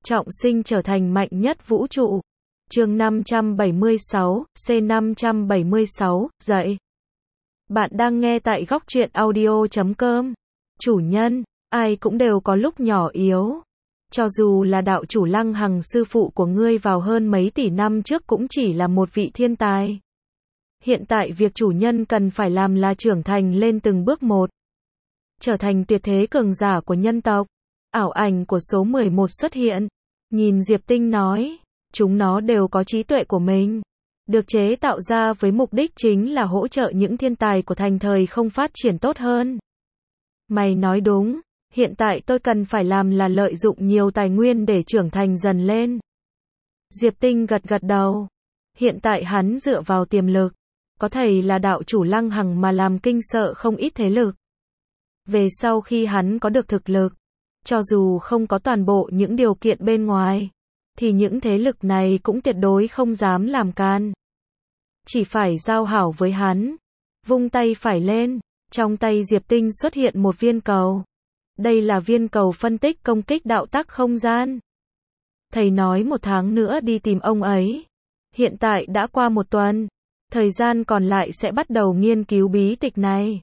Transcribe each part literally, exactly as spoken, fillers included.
trọng sinh trở thành mạnh nhất vũ trụ. Chương năm trăm bảy mươi sáu, C năm trăm bảy mươi sáu, dậy. Bạn đang nghe tại góc truyện audio chấm com. Chủ nhân, ai cũng đều có lúc nhỏ yếu. Cho dù là đạo chủ Lăng Hằng sư phụ của ngươi vào hơn mấy tỷ năm trước cũng chỉ là một vị thiên tài. Hiện tại việc chủ nhân cần phải làm là trưởng thành lên từng bước một. Trở thành tuyệt thế cường giả của nhân tộc. Ảo ảnh của số mười một xuất hiện. Nhìn Diệp Tinh nói, chúng nó đều có trí tuệ của mình. Được chế tạo ra với mục đích chính là hỗ trợ những thiên tài của thành thời không phát triển tốt hơn. Mày nói đúng, hiện tại tôi cần phải làm là lợi dụng nhiều tài nguyên để trưởng thành dần lên. Diệp Tinh gật gật đầu. Hiện tại hắn dựa vào tiềm lực, có thể là đạo chủ Lăng Hằng mà làm kinh sợ không ít thế lực. Về sau khi hắn có được thực lực, cho dù không có toàn bộ những điều kiện bên ngoài, thì những thế lực này cũng tuyệt đối không dám làm can. Chỉ phải giao hảo với hắn. Vung tay phải lên, trong tay Diệp Tinh xuất hiện một viên cầu. Đây là viên cầu phân tích công kích đạo tắc không gian. Thầy nói một tháng nữa đi tìm ông ấy. Hiện tại đã qua một tuần, thời gian còn lại sẽ bắt đầu nghiên cứu bí tịch này.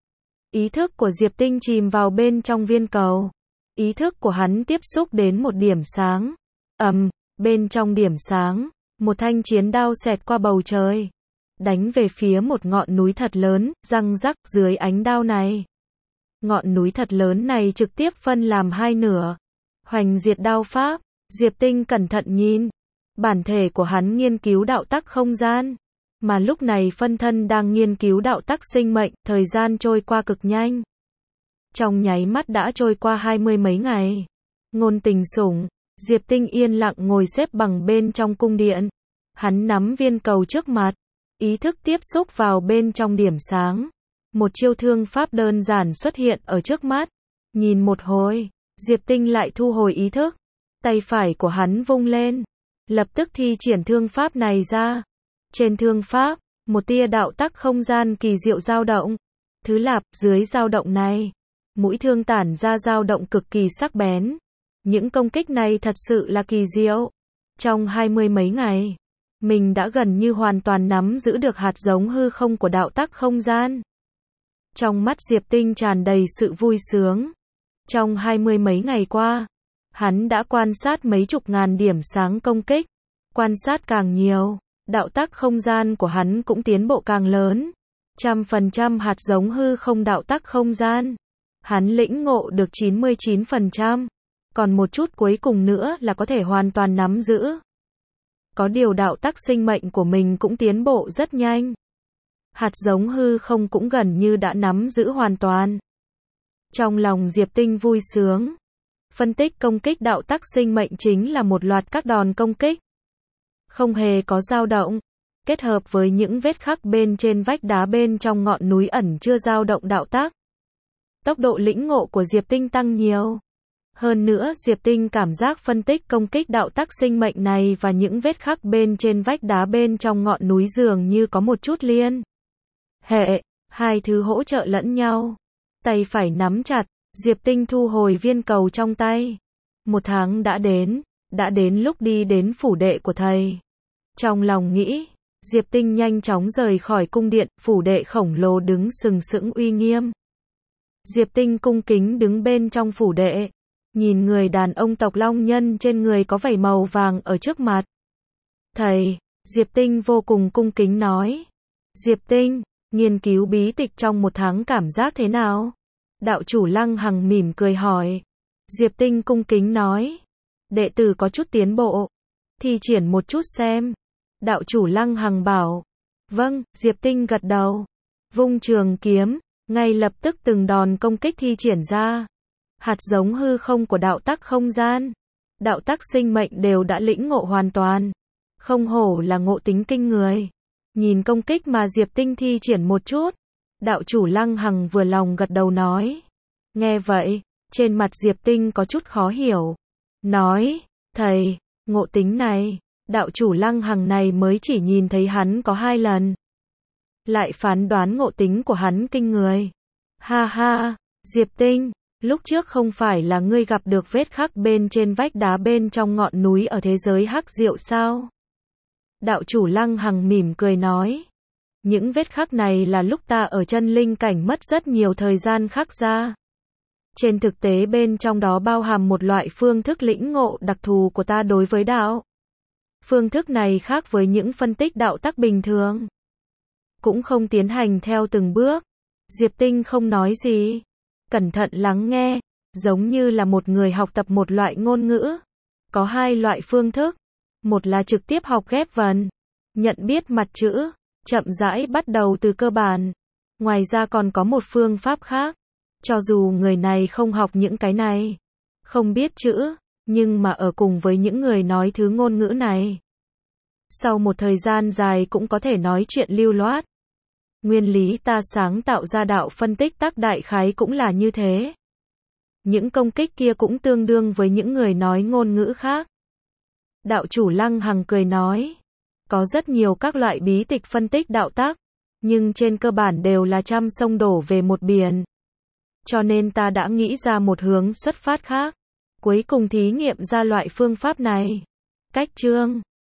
Ý thức của Diệp Tinh chìm vào bên trong viên cầu. Ý thức của hắn tiếp xúc đến một điểm sáng. Ầm, bên trong điểm sáng, một thanh chiến đao xẹt qua bầu trời, đánh về phía một ngọn núi thật lớn, răng rắc dưới ánh đao này. Ngọn núi thật lớn này trực tiếp phân làm hai nửa. Hoành diệt đao pháp, Diệp Tinh cẩn thận nhìn. Bản thể của hắn nghiên cứu đạo tắc không gian, mà lúc này phân thân đang nghiên cứu đạo tắc sinh mệnh, thời gian trôi qua cực nhanh. Trong nháy mắt đã trôi qua hai mươi mấy ngày. Ngôn Tình Sủng, Diệp Tinh yên lặng ngồi xếp bằng bên trong cung điện. Hắn nắm viên cầu trước mặt, ý thức tiếp xúc vào bên trong điểm sáng. Một chiêu thương pháp đơn giản xuất hiện ở trước mắt. Nhìn một hồi, Diệp Tinh lại thu hồi ý thức. Tay phải của hắn vung lên, lập tức thi triển thương pháp này ra. Trên thương pháp, một tia đạo tắc không gian kỳ diệu dao động. Thứ lạp, dưới dao động này, mũi thương tản ra dao động cực kỳ sắc bén. Những công kích này thật sự là kỳ diệu. Trong hai mươi mấy ngày, mình đã gần như hoàn toàn nắm giữ được hạt giống hư không của đạo tắc không gian. Trong mắt Diệp Tinh tràn đầy sự vui sướng. Trong hai mươi mấy ngày qua, hắn đã quan sát mấy chục ngàn điểm sáng công kích. Quan sát càng nhiều, đạo tắc không gian của hắn cũng tiến bộ càng lớn. Trăm phần trăm hạt giống hư không đạo tắc không gian. Hắn lĩnh ngộ được chín mươi chín phần trăm. Còn một chút cuối cùng nữa là có thể hoàn toàn nắm giữ. Có điều đạo tắc sinh mệnh của mình cũng tiến bộ rất nhanh. Hạt giống hư không cũng gần như đã nắm giữ hoàn toàn. Trong lòng Diệp Tinh vui sướng. Phân tích công kích đạo tắc sinh mệnh chính là một loạt các đòn công kích. Không hề có dao động. Kết hợp với những vết khắc bên trên vách đá bên trong ngọn núi ẩn chưa dao động đạo tắc. Tốc độ lĩnh ngộ của Diệp Tinh tăng nhiều. Hơn nữa, Diệp Tinh cảm giác phân tích công kích đạo tắc sinh mệnh này và những vết khắc bên trên vách đá bên trong ngọn núi dường như có một chút liên hệ, hai thứ hỗ trợ lẫn nhau. Tay phải nắm chặt, Diệp Tinh thu hồi viên cầu trong tay. Một tháng đã đến, đã đến lúc đi đến phủ đệ của thầy. Trong lòng nghĩ, Diệp Tinh nhanh chóng rời khỏi cung điện, phủ đệ khổng lồ đứng sừng sững uy nghiêm. Diệp Tinh cung kính đứng bên trong phủ đệ. Nhìn người đàn ông tộc Long Nhân trên người có vảy màu vàng ở trước mặt. Thầy, Diệp Tinh vô cùng cung kính nói. Diệp Tinh, nghiên cứu bí tịch trong một tháng cảm giác thế nào? Đạo chủ Lăng Hằng mỉm cười hỏi. Diệp Tinh cung kính nói. Đệ tử có chút tiến bộ. Thi triển một chút xem. Đạo chủ Lăng Hằng bảo. Vâng, Diệp Tinh gật đầu. Vung trường kiếm, ngay lập tức từng đòn công kích thi triển ra. Hạt giống hư không của đạo tắc không gian, đạo tắc sinh mệnh đều đã lĩnh ngộ hoàn toàn. Không hổ là ngộ tính kinh người. Nhìn công kích mà Diệp Tinh thi triển một chút, đạo chủ Lăng Hằng vừa lòng gật đầu nói. Nghe vậy, trên mặt Diệp Tinh có chút khó hiểu. Nói, thầy, ngộ tính này, đạo chủ Lăng Hằng này mới chỉ nhìn thấy hắn có hai lần. Lại phán đoán ngộ tính của hắn kinh người. Ha ha, Diệp Tinh, Lúc trước không phải là ngươi gặp được vết khắc bên trên vách đá bên trong ngọn núi ở thế giới hắc diệu sao? Đạo chủ Lăng Hằng mỉm cười nói. Những vết khắc này là lúc ta ở chân linh cảnh mất rất nhiều thời gian khắc ra. Trên thực tế bên trong đó bao hàm một loại phương thức lĩnh ngộ đặc thù của ta đối với đạo. Phương thức này khác với những phân tích đạo tắc bình thường. Cũng không tiến hành theo từng bước. Diệp Tinh không nói gì. Cẩn thận lắng nghe, giống như là một người học tập một loại ngôn ngữ. Có hai loại phương thức. Một là trực tiếp học ghép vần, nhận biết mặt chữ, chậm rãi bắt đầu từ cơ bản. Ngoài ra còn có một phương pháp khác. Cho dù người này không học những cái này, không biết chữ, nhưng mà ở cùng với những người nói thứ ngôn ngữ này. Sau một thời gian dài cũng có thể nói chuyện lưu loát. Nguyên lý ta sáng tạo ra đạo phân tích tác đại khái cũng là như thế. Những công kích kia cũng tương đương với những người nói ngôn ngữ khác. Đạo chủ Lăng Hằng cười nói. Có rất nhiều các loại bí tịch phân tích đạo tác, nhưng trên cơ bản đều là trăm sông đổ về một biển. Cho nên ta đã nghĩ ra một hướng xuất phát khác. Cuối cùng thí nghiệm ra loại phương pháp này. Cách chương